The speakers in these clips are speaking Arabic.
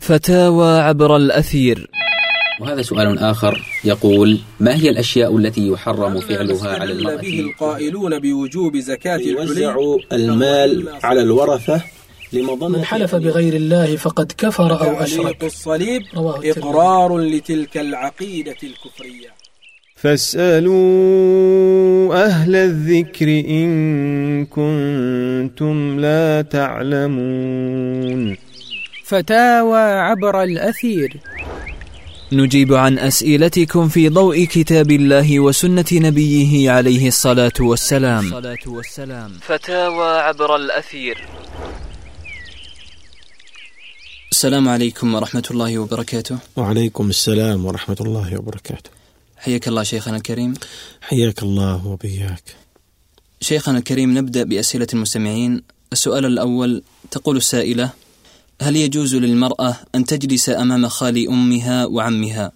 فتاوى عبر الأثير. وهذا سؤال آخر يقول: ما هي الأشياء التي يحرم فعلها على المرأة؟ به القائلون بوجوب زكاة يوزع المال على الورثة من حلف بغير الله فقد كفر أو أشرك. الصليب إقرار لتلك العقيدة الكفرية. فاسألوا أهل الذكر إن كنتم لا تعلمون. فتاوى عبر الأثير. نجيب عن أسئلتكم في ضوء كتاب الله وسنة نبيه عليه الصلاة والسلام. فتاوى عبر الأثير. السلام عليكم ورحمة الله وبركاته. وعليكم السلام ورحمة الله وبركاته. حياك الله شيخنا الكريم. حياك الله وبياك. شيخنا الكريم، نبدأ بأسئلة المستمعين. السؤال الأول، تقول السائلة: هل يجوز للمرأة أن تجلس أمام خال أمها وعمها؟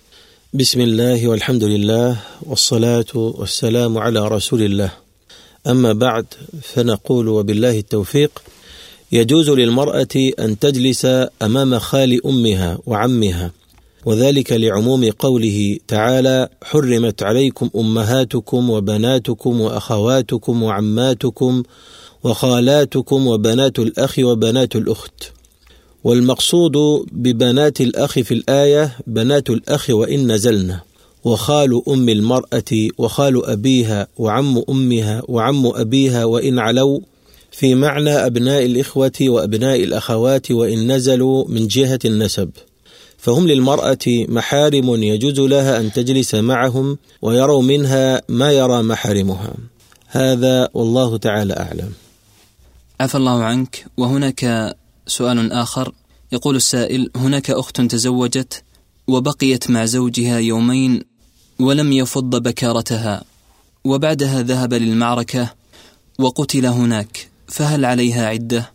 بسم الله والحمد لله والصلاة والسلام على رسول الله. أما بعد، فنقول وبالله التوفيق: يجوز للمرأة أن تجلس أمام خال أمها وعمها، وذلك لعموم قوله تعالى: حرمت عليكم أمهاتكم وبناتكم وأخواتكم وعماتكم وخالاتكم وبنات الأخ وبنات الأخت. والمقصود ببنات الأخ في الآية بنات الأخ وإن نزلنا، وخال أم المرأة وخال أبيها وعم أمها وعم أبيها وإن علوا، في معنى أبناء الإخوة وأبناء الأخوات وإن نزلوا من جهة النسب، فهم للمرأة محارم يجوز لها أن تجلس معهم ويروا منها ما يرى محارمها. هذا والله تعالى أعلم. عفى الله عنك. وهناك سؤال آخر، يقول السائل: هناك أخت تزوجت وبقيت مع زوجها يومين ولم يفض بكارتها، وبعدها ذهب للمعركة وقتل هناك، فهل عليها عدة؟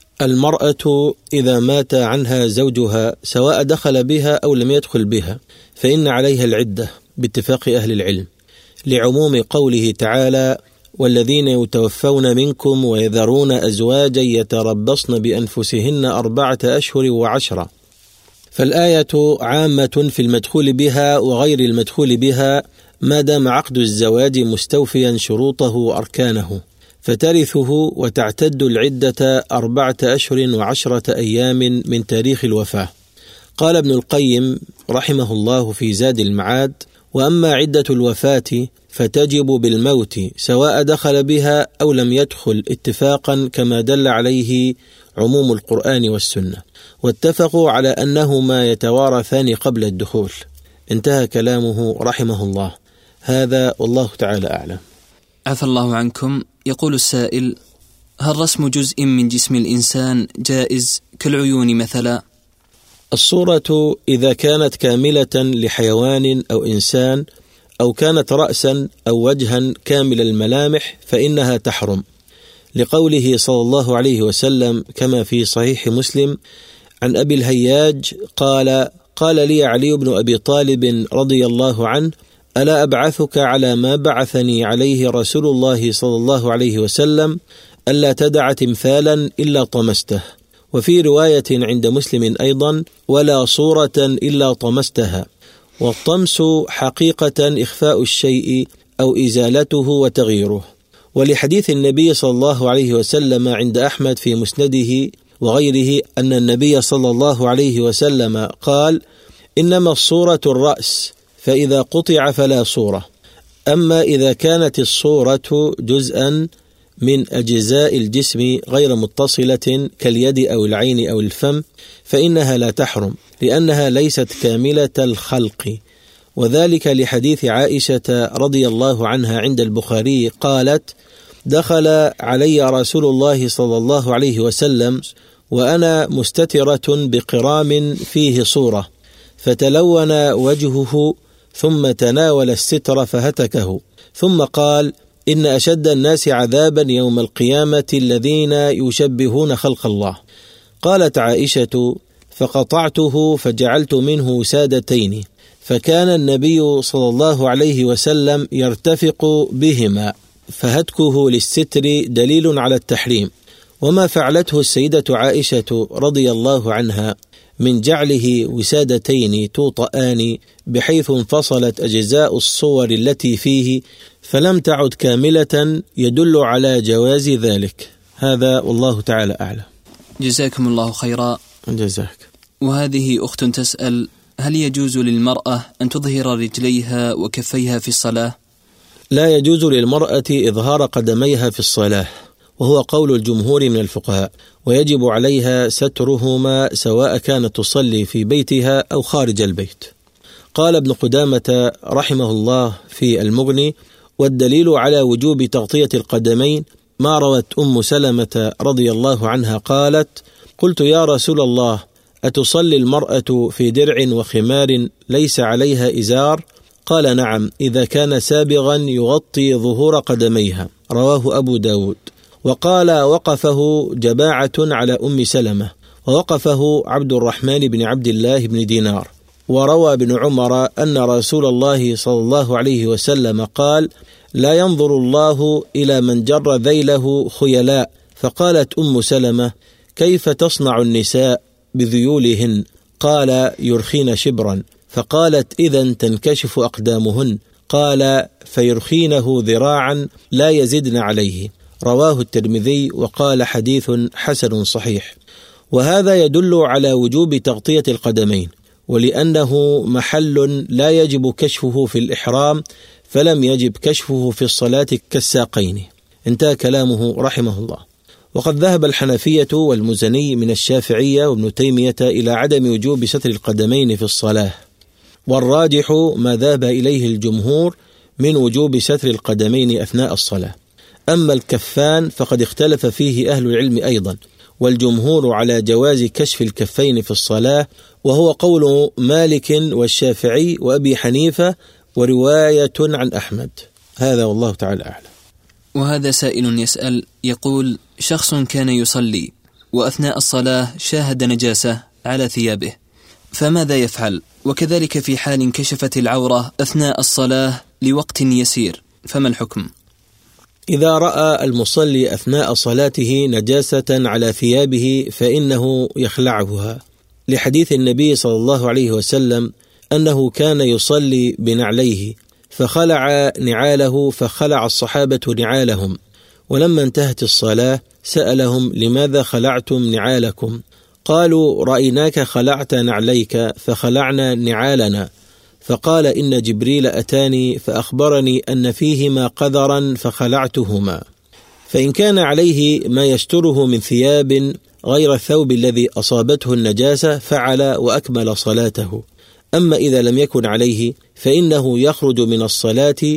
المرأة إذا مات عنها زوجها سواء دخل بها أو لم يدخل بها فإن عليها العدة باتفاق أهل العلم، لعموم قوله تعالى: والذين يتوفون منكم ويذرون أزواجا يتربصن بأنفسهن 4 أشهر و10. فالآية عامة في المدخول بها وغير المدخول بها ما دام عقد الزواج مستوفيا شروطه وأركانه، فترثه وتعتد العدة 4 أشهر و10 أيام من تاريخ الوفاة. قال ابن القيم رحمه الله في زاد المعاد: وأما عدة الوفاة فتجب بالموت سواء دخل بها أو لم يدخل اتفاقا، كما دل عليه عموم القرآن والسنة، واتفقوا على أنهما يتوارثان قبل الدخول. انتهى كلامه رحمه الله. هذا والله تعالى أعلم. عفى الله عنكم. يقول السائل: هل رسم جزء من جسم الإنسان جائز كالعيون مثلا؟ الصورة إذا كانت كاملة لحيوان أو إنسان، أو كانت رأسا أو وجها كامل الملامح، فإنها تحرم، لقوله صلى الله عليه وسلم كما في صحيح مسلم عن أبي الهياج قال لي علي بن أبي طالب رضي الله عنه: ألا أبعثك على ما بعثني عليه رسول الله صلى الله عليه وسلم، ألا تدع تمثالا إلا طمسته. وفي رواية عند مسلم أيضا: ولا صورة إلا طمستها. والطمس حقيقة إخفاء الشيء أو إزالته وتغييره. ولحديث النبي صلى الله عليه وسلم عند أحمد في مسنده وغيره أن النبي صلى الله عليه وسلم قال: إنما الصورة الرأس، فإذا قطع فلا صورة. أما إذا كانت الصورة جزءا من أجزاء الجسم غير متصلة كاليد أو العين أو الفم فإنها لا تحرم، لأنها ليست كاملة الخلق. وذلك لحديث عائشة رضي الله عنها عند البخاري قالت: دخل علي رسول الله صلى الله عليه وسلم وأنا مستترة بقرام فيه صورة، فتلون وجهه ثم تناول الستر فهتكه، ثم قال: إن أشد الناس عذابا يوم القيامة الذين يشبهون خلق الله. قالت عائشة: فقطعته فجعلت منه سادتين، فكان النبي صلى الله عليه وسلم يرتفق بهما، فهتكه للستر دليل على التحريم. وما فعلته السيدة عائشة رضي الله عنها من جعله وسادتين توطآن بحيث انفصلت أجزاء الصور التي فيه فلم تعد كاملة يدل على جواز ذلك. هذا والله تعالى أعلم. جزاكم الله خيرا. جزاك. وهذه أخت تسأل: هل يجوز للمرأة أن تظهر رجليها وكفيها في الصلاة؟ لا يجوز للمرأة إظهار قدميها في الصلاة، وهو قول الجمهور من الفقهاء، ويجب عليها سترهما سواء كانت تصلي في بيتها أو خارج البيت. قال ابن قدامة رحمه الله في المغني: والدليل على وجوب تغطية القدمين ما روت أم سلمة رضي الله عنها قالت: قلت يا رسول الله أتصلي المرأة في درع وخمار ليس عليها إزار؟ قال: نعم، إذا كان سابغا يغطي ظهور قدميها. رواه أبو داود. وقال: وقفه جماعة على أم سلمة، ووقفه عبد الرحمن بن عبد الله بن دينار. وروى ابن عمر أن رسول الله صلى الله عليه وسلم قال: لا ينظر الله إلى من جر ذيله خيلاء. فقالت أم سلمة: كيف تصنع النساء بذيولهن؟ قال: يرخين شبرا. فقالت: إذن تنكشف أقدامهن. قال: فيرخينه ذراعا لا يزدن عليه. رواه الترمذي وقال: حديث حسن صحيح. وهذا يدل على وجوب تغطية القدمين، ولأنه محل لا يجب كشفه في الإحرام فلم يجب كشفه في الصلاة كالساقين. انتهى كلامه رحمه الله. وقد ذهب الحنفية والمزني من الشافعية وابن تيمية إلى عدم وجوب ستر القدمين في الصلاة، والراجح ما ذهب إليه الجمهور من وجوب ستر القدمين أثناء الصلاة. أما الكفان فقد اختلف فيه أهل العلم أيضا، والجمهور على جواز كشف الكفين في الصلاة، وهو قول مالك والشافعي وأبي حنيفة ورواية عن أحمد. هذا والله تعالى أعلم. وهذا سائل يسأل يقول: شخص كان يصلي وأثناء الصلاة شاهد نجاسة على ثيابه، فماذا يفعل؟ وكذلك في حال انكشفت العورة أثناء الصلاة لوقت يسير، فما الحكم؟ إذا رأى المصلي أثناء صلاته نجاسة على ثيابه فإنه يخلعها، لحديث النبي صلى الله عليه وسلم أنه كان يصلي بنعليه فخلع نعاله، فخلع الصحابة نعالهم، ولما انتهت الصلاة سألهم: لماذا خلعتم نعالكم؟ قالوا: رأيناك خلعت نعليك فخلعنا نعالنا. فقال: إن جبريل أتاني فأخبرني أن فيهما قذرا فخلعتهما. فإن كان عليه ما يستره من ثياب غير الثوب الذي أصابته النجاسة فعل وأكمل صلاته. أما إذا لم يكن عليه فإنه يخرج من الصلاة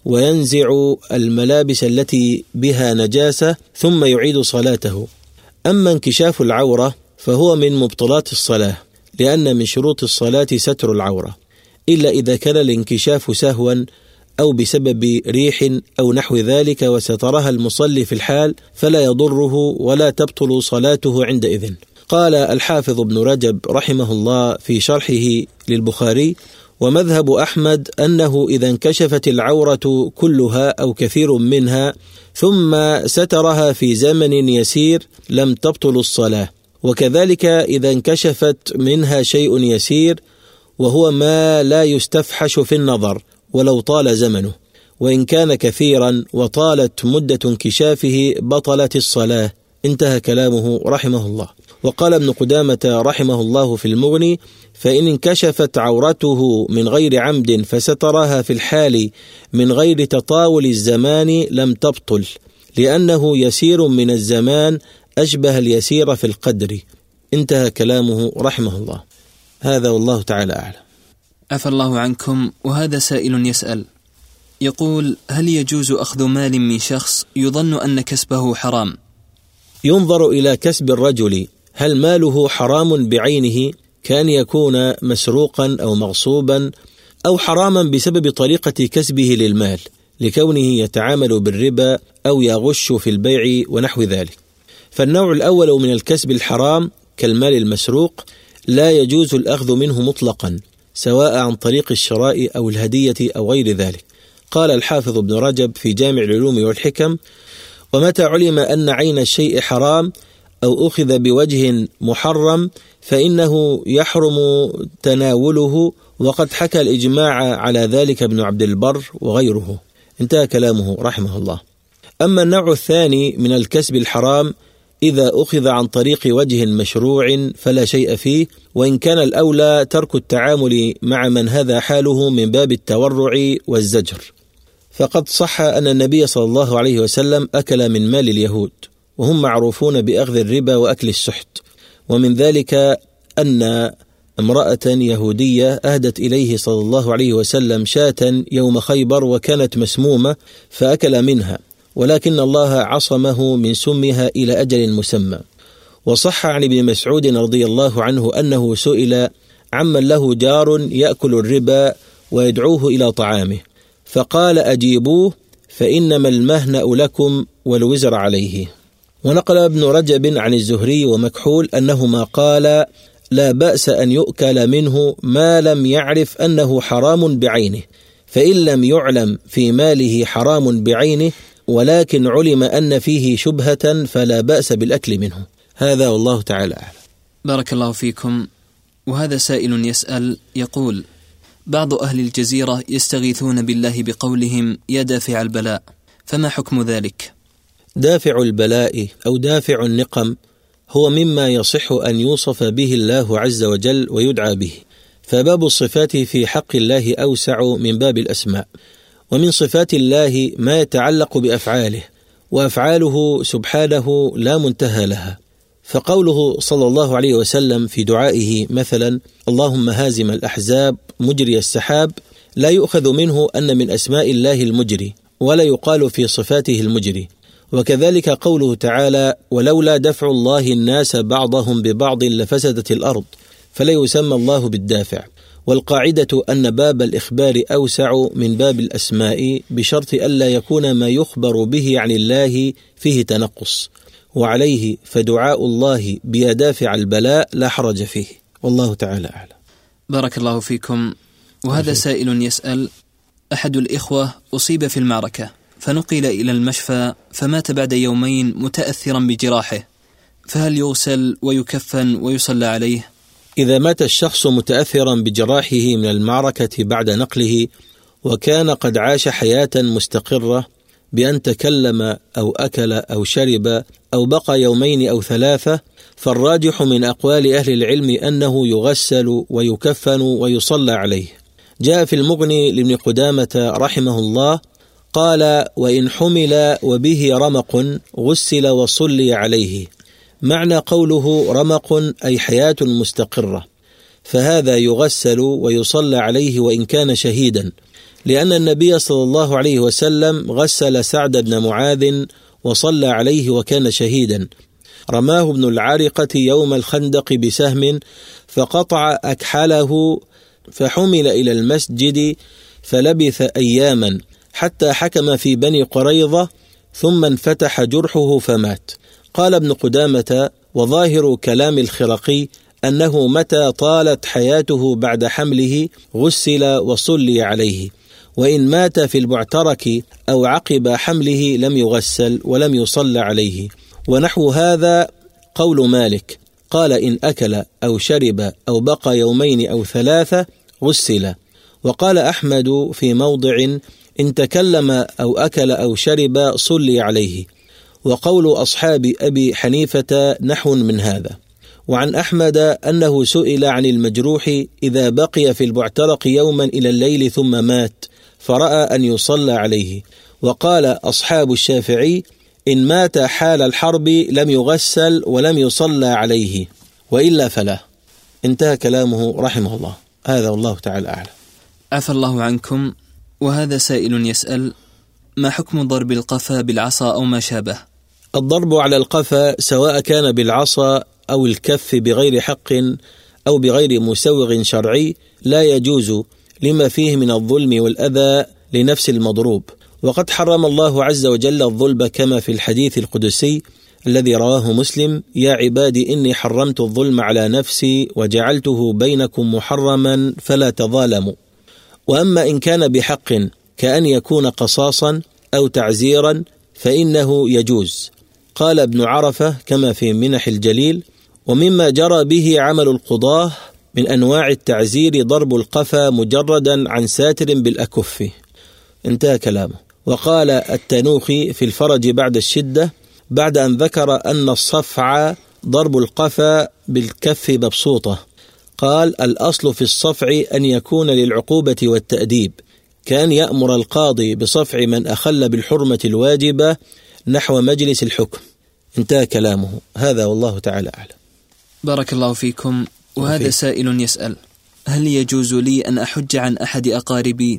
وينزع الملابس التي بها نجاسة ثم يعيد صلاته. أما انكشاف العورة فهو من مبطلات الصلاة، لأن من شروط الصلاة ستر العورة، إلا إذا كان الانكشاف سهوا أو بسبب ريح أو نحو ذلك وسترها المصلي في الحال فلا يضره ولا تبطل صلاته عندئذ. قال الحافظ ابن رجب رحمه الله في شرحه للبخاري: ومذهب أحمد أنه إذا انكشفت العورة كلها أو كثير منها ثم سترها في زمن يسير لم تبطل الصلاة، وكذلك إذا انكشفت منها شيء يسير وهو ما لا يستفحش في النظر ولو طال زمنه، وإن كان كثيرا وطالت مدة انكشافه بطلت الصلاة. انتهى كلامه رحمه الله. وقال ابن قدامة رحمه الله في المغني: فإن انكشفت عورته من غير عمد فسترها في الحال من غير تطاول الزمان لم تبطل، لأنه يسير من الزمان أشبه اليسير في القدر. انتهى كلامه رحمه الله. هذا والله تعالى أعلم. عفى الله عنكم. وهذا سائل يسأل يقول: هل يجوز أخذ مال من شخص يظن أن كسبه حرام؟ ينظر إلى كسب الرجل، هل ماله حرام بعينه كان يكون مسروقا أو مغصوبا، أو حراما بسبب طريقة كسبه للمال لكونه يتعامل بالربا أو يغش في البيع ونحو ذلك. فالنوع الأول من الكسب الحرام كالمال المسروق لا يجوز الأخذ منه مطلقا، سواء عن طريق الشراء أو الهدية أو غير ذلك. قال الحافظ ابن رجب في جامع العلوم والحكم: ومتى علم أن عين الشيء حرام أو أخذ بوجه محرم فإنه يحرم تناوله، وقد حكى الإجماع على ذلك ابن عبد البر وغيره. انتهى كلامه رحمه الله. أما النوع الثاني من الكسب الحرام إذا أخذ عن طريق وجه مشروع فلا شيء فيه، وإن كان الأولى ترك التعامل مع من هذا حاله من باب التورع والزجر. فقد صح أن النبي صلى الله عليه وسلم أكل من مال اليهود، وهم معروفون بأخذ الربا وأكل السحت، ومن ذلك أن امرأة يهودية أهدت إليه صلى الله عليه وسلم شاة يوم خيبر وكانت مسمومة فأكل منها، ولكن الله عصمه من سمها إلى أجل مسمى. وصح عن ابن مسعود رضي الله عنه أنه سئل عمن له جار يأكل الربا ويدعوه إلى طعامه، فقال أجيبوه فإنما المهنأ لكم والوزر عليه. ونقل ابن رجب عن الزهري ومكحول أنهما قال لا بأس أن يؤكل منه ما لم يعرف أنه حرام بعينه، فإن لم يعلم في ماله حرام بعينه ولكن علم أن فيه شبهة فلا بأس بالأكل منه. هذا والله تعالى أعلم. بارك الله فيكم. وهذا سائل يسأل يقول: بعض أهل الجزيرة يستغيثون بالله بقولهم يا دافع البلاء، فما حكم ذلك؟ دافع البلاء أو دافع النقم هو مما يصح أن يوصف به الله عز وجل ويدعى به، فباب الصفات في حق الله أوسع من باب الأسماء. ومن صفات الله ما يتعلق بأفعاله، وأفعاله سبحانه لا منتهى لها. فقوله صلى الله عليه وسلم في دعائه مثلا اللهم هازم الأحزاب مجري السحاب لا يؤخذ منه أن من أسماء الله المجري، ولا يقال في صفاته المجري. وكذلك قوله تعالى ولولا دفع الله الناس بعضهم ببعض لفسدت الأرض، فلا يسمى الله بالدافع. والقاعدة أن باب الإخبار أوسع من باب الأسماء بشرط ألا يكون ما يخبر به عن الله فيه تنقص، وعليه فدعاء الله بيدافع البلاء لا حرج فيه، والله تعالى أعلم. بارك الله فيكم. وهذا سائل يسأل: أحد الإخوة أصيب في المعركة فنقل إلى المشفى فمات بعد يومين متأثرا بجراحه، فهل يغسل ويكفن ويصلى عليه؟ إذا مات الشخص متأثرا بجراحه من المعركة بعد نقله وكان قد عاش حياة مستقرة بأن تكلم أو أكل أو شرب أو بقى يومين أو ثلاثة، فالراجح من أقوال أهل العلم أنه يغسل ويكفن ويصلى عليه. جاء في المغني لابن قدامة رحمه الله قال وإن حمل وبه رمق غسل وصلي عليه. معنى قوله رمق أي حياة مستقرة، فهذا يغسل ويصلى عليه وإن كان شهيدا، لأن النبي صلى الله عليه وسلم غسل سعد بن معاذ وصلى عليه وكان شهيدا. رماه ابن العارقة يوم الخندق بسهم فقطع أكحله فحمل إلى المسجد فلبث أياما حتى حكم في بني قريظة ثم انفتح جرحه فمات. قال ابن قدامة وظاهر كلام الخرقي أنه متى طالت حياته بعد حمله غسل وصلي عليه، وإن مات في المعترك أو عقب حمله لم يغسل ولم يصلى عليه. ونحو هذا قول مالك قال إن أكل أو شرب أو بقى يومين أو ثلاثة غسل. وقال أحمد في موضع إن تكلم أو أكل أو شرب صلي عليه. وقول أصحاب أبي حنيفة نحو من هذا. وعن أحمد أنه سئل عن المجروح إذا بقي في المعترك يوما إلى الليل ثم مات فرأى أن يصلى عليه. وقال أصحاب الشافعي إن مات حال الحرب لم يغسل ولم يصلى عليه وإلا فلا. انتهى كلامه رحمه الله. هذا والله تعالى أعلم. عفى الله عنكم. وهذا سائل يسأل ما حكم ضرب القفا بالعصا أو ما شابه؟ الضرب على القفا سواء كان بالعصا أو الكف بغير حق أو بغير مسوغ شرعي لا يجوز لما فيه من الظلم والأذى لنفس المضروب. وقد حرم الله عز وجل الظلم كما في الحديث القدسي الذي رواه مسلم يا عبادي إني حرمت الظلم على نفسي وجعلته بينكم محرما فلا تظالموا. وأما إن كان بحق كأن يكون قصاصا أو تعزيرا فإنه يجوز، قال ابن عرفة كما في منح الجليل: ومما جرى به عمل القضاة من أنواع التعزير ضرب القفا مجردا عن ساتر بالأكف. انتهى كلامه. وقال التنوخي في الفرج بعد الشدة بعد أن ذكر أن الصفع ضرب القفا بالكف مبسوطة، قال: الأصل في الصفع أن يكون للعقوبة والتأديب، كان يأمر القاضي بصفع من أخل بالحرمة الواجبة نحو مجلس الحكم. انتهى كلامه. هذا والله تعالى أعلم. بارك الله فيكم. وهذا سائل يسأل: هل يجوز لي أن أحج عن أحد أقاربي؟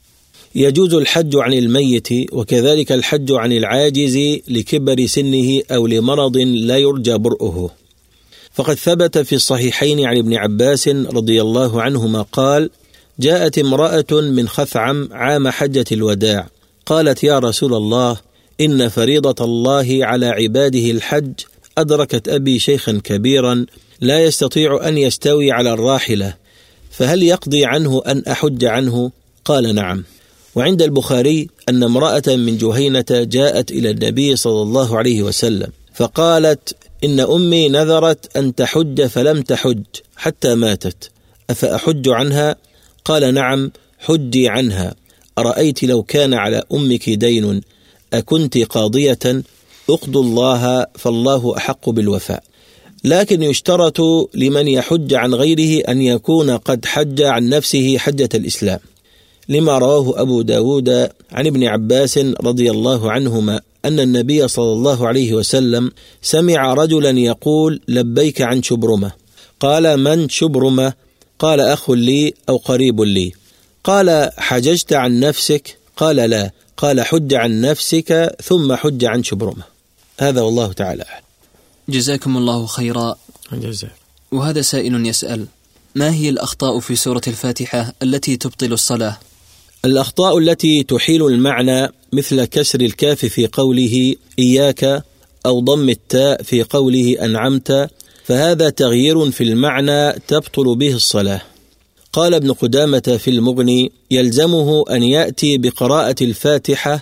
يجوز الحج عن الميت، وكذلك الحج عن العاجز لكبر سنه أو لمرض لا يرجى برؤه. فقد ثبت في الصحيحين عن ابن عباس رضي الله عنهما قال: جاءت امرأة من خثعم عام حجة الوداع، قالت: يا رسول الله، إن فريضة الله على عباده الحج، أدركت أبي شيخا كبيرا لا يستطيع أن يستوي على الراحلة، فهل يقضي عنه أن أحج عنه؟ قال: نعم. وعند البخاري أن امرأة من جهينة جاءت إلى النبي صلى الله عليه وسلم فقالت: إن أمي نذرت أن تحج فلم تحج حتى ماتت، أفأحج عنها؟ قال: نعم، حجي عنها. أرأيت لو كان على أمك دين أكنت قاضية؟ اقضوا الله فالله أحق بالوفاء. لكن يشترط لمن يحج عن غيره أن يكون قد حج عن نفسه حجة الإسلام، لما رواه أبو داود عن ابن عباس رضي الله عنهما أن النبي صلى الله عليه وسلم سمع رجلا يقول: لبيك عن شبرمة. قال: من شبرمة؟ قال: أخ لي أو قريب لي. قال: حججت عن نفسك؟ قال: لا. قال: حج عن نفسك ثم حج عن شبرمة. هذا والله تعالى أعلم. جزاكم الله خيرا. جزاك. وهذا سائل يسأل: ما هي الأخطاء في سورة الفاتحة التي تبطل الصلاة؟ الأخطاء التي تحيل المعنى مثل كسر الكاف في قوله إياك أو ضم التاء في قوله أنعمت، فهذا تغيير في المعنى تبطل به الصلاة. قال ابن قدامة في المغني: يلزمه أن يأتي بقراءة الفاتحة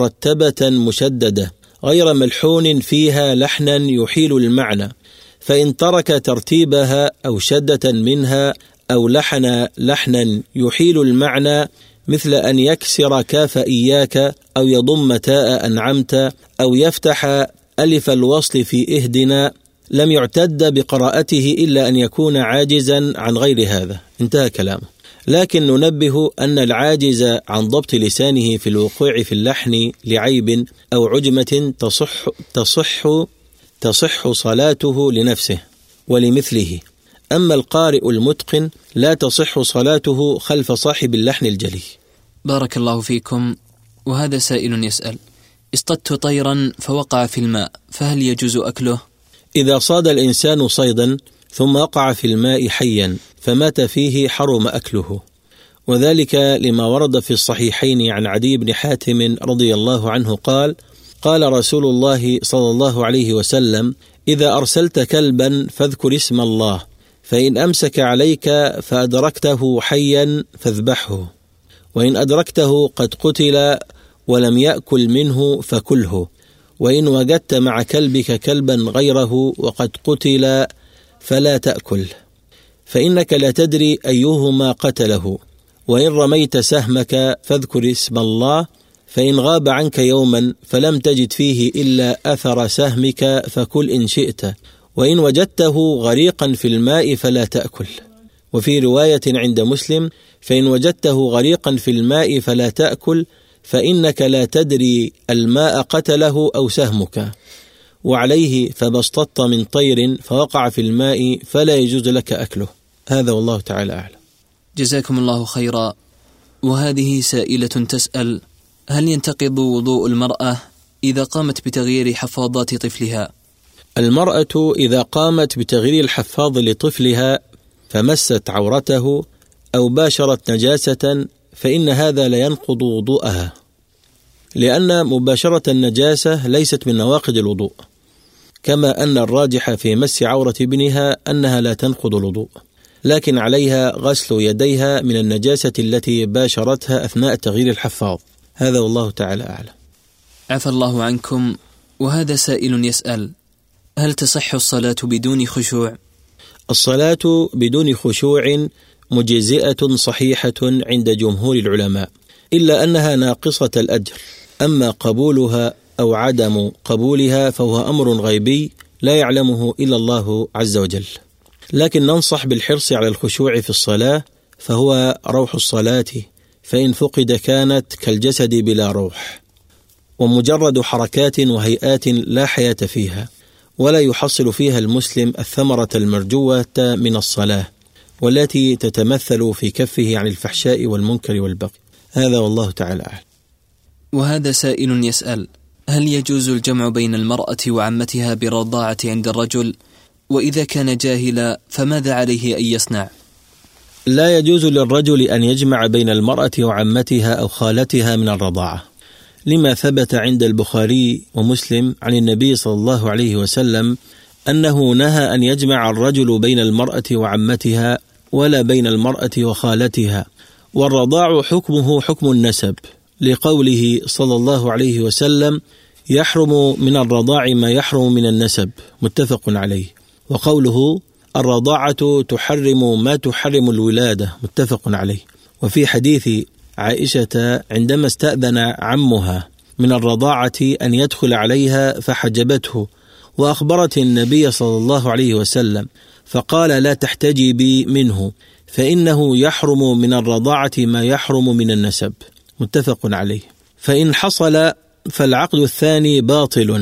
مرتبة مشددة غير ملحون فيها لحنا يحيل المعنى، فإن ترك ترتيبها أو شدة منها أو لحنا يحيل المعنى مثل أن يكسر كاف إياك أو يضم تاء أنعمت أو يفتح ألف الوصل في إهدنا، لم يعتد بقراءته إلا أن يكون عاجزا عن غير هذا. انتهى كلامه. لكن ننبه أن العاجز عن ضبط لسانه في الوقوع في اللحن لعيب أو عجمة تصح صلاته لنفسه ولمثله، أما القارئ المتقن لا تصح صلاته خلف صاحب اللحن الجلي. بارك الله فيكم. وهذا سائل يسأل: اصطدت طيرا فوقع في الماء، فهل يجوز أكله؟ إذا صاد الإنسان صيدا ثم وقع في الماء حيا فمات فيه حرم أكله، وذلك لما ورد في الصحيحين عن عدي بن حاتم رضي الله عنه قال: قال رسول الله صلى الله عليه وسلم: إذا أرسلت كلبا فاذكر اسم الله، فإن أمسك عليك فأدركته حيا فاذبحه، وإن أدركته قد قتل ولم يأكل منه فكله، وإن وجدت مع كلبك كلبا غيره وقد قتل فلا تأكل، فإنك لا تدري أيهما قتله، وإن رميت سهمك فاذكر اسم الله، فإن غاب عنك يوما فلم تجد فيه إلا أثر سهمك فكل إن شئت، وإن وجدته غريقا في الماء فلا تأكل. وفي رواية عند مسلم: فإن وجدته غريقا في الماء فلا تأكل، فإنك لا تدري الماء قتله أو سهمك. وعليه: فما اصطدت من طير فوقع في الماء فلا يجوز لك أكله. هذا والله تعالى أعلم. جزاكم الله خيرا. وهذه سائلة تسأل: هل ينتقض وضوء المرأة إذا قامت بتغيير حفاضات طفلها؟ المرأة إذا قامت بتغيير الحفاض لطفلها فمست عورته أو باشرت نجاسة فإن هذا لا ينقض وضوءها، لأن مباشرة النجاسة ليست من نواقض الوضوء، كما أن الراجح في مس عورة ابنها أنها لا تنقض الوضوء، لكن عليها غسل يديها من النجاسة التي باشرتها أثناء تغيير الحفاض. هذا والله تعالى أعلم. عفى الله عنكم. وهذا سائل يسأل: هل تصح الصلاة بدون خشوع؟ الصلاة بدون خشوع مجزئة صحيحة عند جمهور العلماء، إلا أنها ناقصة الأجر. أما قبولها أو عدم قبولها فهو أمر غيبي لا يعلمه إلا الله عز وجل، لكن ننصح بالحرص على الخشوع في الصلاة، فهو روح الصلاة، فإن فقد كانت كالجسد بلا روح، ومجرد حركات وهيئات لا حياة فيها، ولا يحصل فيها المسلم الثمرة المرجوة من الصلاة، والتي تتمثل في كفه عن الفحشاء والمنكر والبغي. هذا والله تعالى أعلم. وهذا سائل يسأل: هل يجوز الجمع بين المرأة وعمتها بالرضاعة عند الرجل؟ وإذا كان جاهلا فماذا عليه أن يصنع؟ لا يجوز للرجل أن يجمع بين المرأة وعمتها أو خالتها من الرضاعة، لما ثبت عند البخاري ومسلم عن النبي صلى الله عليه وسلم أنه نهى أن يجمع الرجل بين المرأة وعمتها ولا بين المرأة وخالتها. والرضاع حكمه حكم النسب، لقوله صلى الله عليه وسلم: يحرم من الرضاع ما يحرم من النسب، متفق عليه. وقوله: الرضاعة تحرم ما تحرم الولادة، متفق عليه. وفي حديث عائشة عندما استأذن عمها من الرضاعة أن يدخل عليها فحجبته، وأخبرت النبي صلى الله عليه وسلم فقال: لا تحتجبي منه فإنه يحرم من الرضاعة ما يحرم من النسب، متفق عليه. فإن حصل فالعقد الثاني باطل،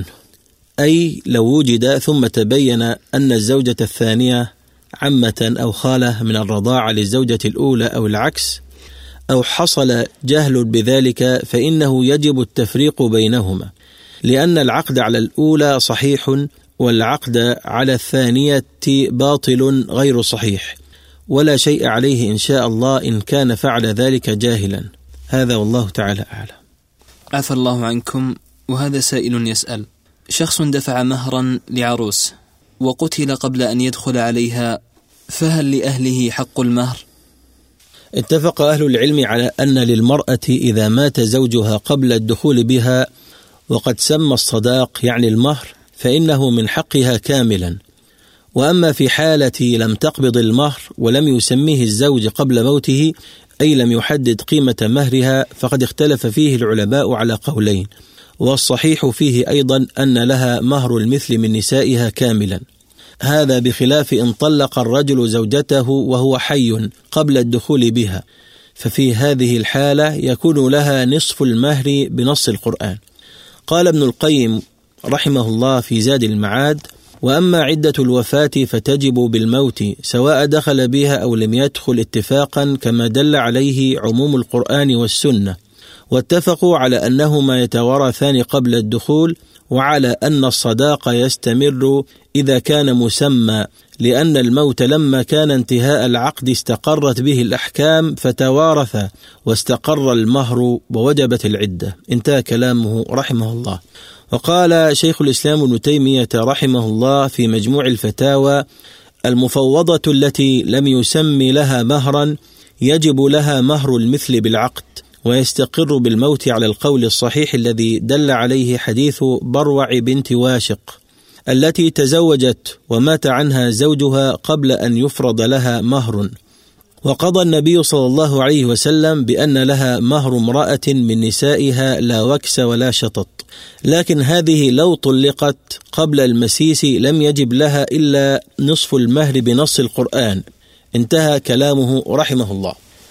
أي لو وجد ثم تبين أن الزوجة الثانية عمة أو خالة من الرضاعة للزوجة الأولى أو العكس، أو حصل جهل بذلك، فإنه يجب التفريق بينهما، لأن العقد على الأولى صحيح والعقد على الثانية باطل غير صحيح، ولا شيء عليه إن شاء الله إن كان فعل ذلك جاهلا. هذا والله تعالى أعلم. عفى الله عنكم. وهذا سائل يسأل: شخص دفع مهرا لعروس وقتل قبل أن يدخل عليها، فهل لأهله حق المهر؟ اتفق أهل العلم على أن للمرأة إذا مات زوجها قبل الدخول بها وقد سمى الصداق يعني المهر فإنه من حقها كاملا. وأما في حالة لم تقبض المهر ولم يسميه الزوج قبل موته، أي لم يحدد قيمة مهرها، فقد اختلف فيه العلماء على قولين، والصحيح فيه أيضا أن لها مهر المثل من نسائها كاملا. هذا بخلاف إن طلق الرجل زوجته وهو حي قبل الدخول بها، ففي هذه الحالة يكون لها نصف المهر بنص القرآن. قال ابن القيم رحمه الله في زاد المعاد: وأما عدة الوفاة فتجب بالموت سواء دخل بها أو لم يدخل اتفاقا، كما دل عليه عموم القرآن والسنة، واتفقوا على أنهما يتوارثان قبل الدخول، وعلى أن الصداق يستمر إذا كان مسمى، لأن الموت لما كان انتهاء العقد استقرت به الأحكام فتوارث واستقر المهر ووجبت العدة. انتهى كلامه رحمه الله. وقال شيخ الإسلام ابن تيمية رحمه الله في مجموع الفتاوى: المفوضة التي لم يسمي لها مهرا يجب لها مهر المثل بالعقد، ويستقر بالموت على القول الصحيح الذي دل عليه حديث بروع بنت واشق التي تزوجت ومات عنها زوجها قبل أن يفرض لها مهر. وقضى النبي صلى الله عليه وسلم بأن لها مهر امرأة من نسائها لا وكس ولا شطط، لكن هذه لو طلقت قبل المسيس لم يجب لها إلا نصف المهر بنص القرآن. انتهى كلامه رحمه الله.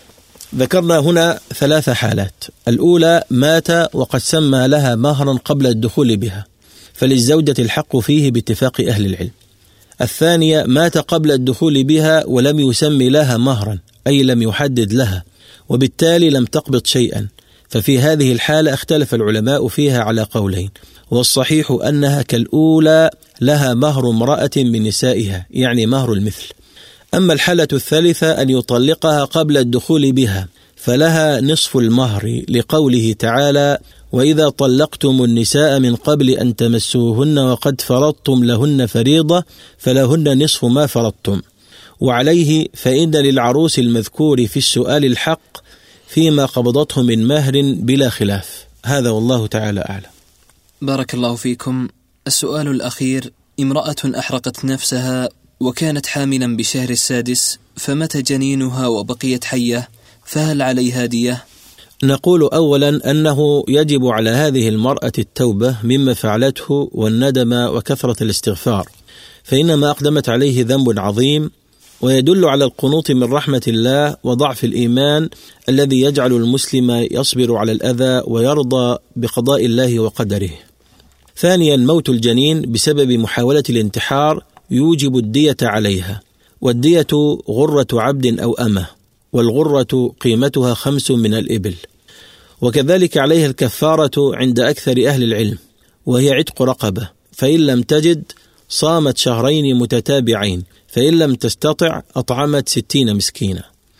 ذكرنا هنا 3 حالات: الأولى مات وقد سمى لها مهرا قبل الدخول بها، فللزوجة الحق فيه باتفاق أهل العلم. الثانية مات قبل الدخول بها ولم يسمي لها مهرا، أي لم يحدد لها، وبالتالي لم تقبض شيئا، ففي هذه الحالة اختلف العلماء فيها على قولين، والصحيح أنها كالأولى لها مهر امرأة من نسائها، يعني مهر المثل. أما الحالة الثالثة أن يطلقها قبل الدخول بها فلها نصف المهر، لقوله تعالى: وإذا طلقتم النساء من قبل أن تمسوهن وقد فرضتم لهن فريضة فلهن نصف ما فرضتم. وعليه فإن للعروس المذكور في السؤال الحق فيما قبضته من مهر بلا خلاف. هذا والله تعالى أعلم. بارك الله فيكم. السؤال الأخير: امرأة أحرقت نفسها وكانت حاملا بشهر السادس، فمات جنينها وبقيت حية، فهل عليها دية؟ نقول أولا أنه يجب على هذه المرأة التوبة مما فعلته والندم وكثرة الاستغفار، فإنما أقدمت عليه ذنب عظيم، ويدل على القنوط من رحمة الله وضعف الإيمان الذي يجعل المسلم يصبر على الأذى ويرضى بقضاء الله وقدره. ثانيا، موت الجنين بسبب محاولة الانتحار يوجب الدية عليها، والدية غرة عبد أو أمة، والغرة قيمتها 5 من الإبل. وكذلك عليها الكفارة عند أكثر أهل العلم، وهي عتق رقبة، فإن لم تجد صامت 2 متتابعين، فإن لم تستطع أطعمت 60 مسكينا.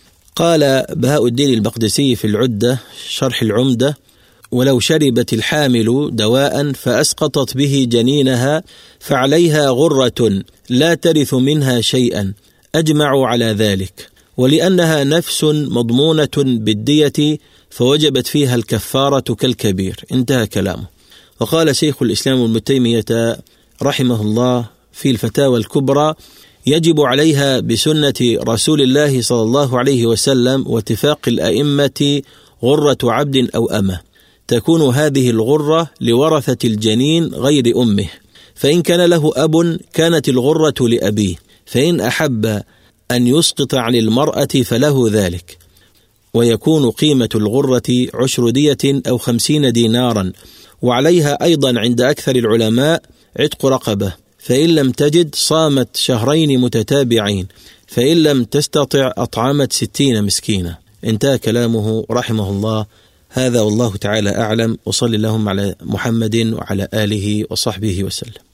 قال بهاء الدين المقدسي في العدة شرح العمدة: ولو شربت الحامل دواء فأسقطت به جنينها فعليها غرة لا ترث منها شيئا، أجمعوا على ذلك، ولأنها نفس مضمونة بالدية فوجبت فيها الكفارة كالكبير. انتهى كلامه. وقال شيخ الإسلام ابن تيمية رحمه الله في الفتاوى الكبرى: يجب عليها بسنة رسول الله صلى الله عليه وسلم واتفاق الأئمة غرة عبد أو أمة، تكون هذه الغرة لورثة الجنين غير أمه، فإن كان له أب كانت الغرة لأبيه، فإن أحب أن يسقط عن المرأة فله ذلك، ويكون قيمة الغرة 10 دية أو 50 دينارا. وعليها أيضا عند أكثر العلماء عتق رقبة، فإن لم تجد صامت 2 متتابعين، فإن لم تستطع أطعمت 60 مسكينة. انتهى كلامه رحمه الله. هذا والله تعالى أعلم، وصلى اللهم على محمد وعلى آله وصحبه وسلم.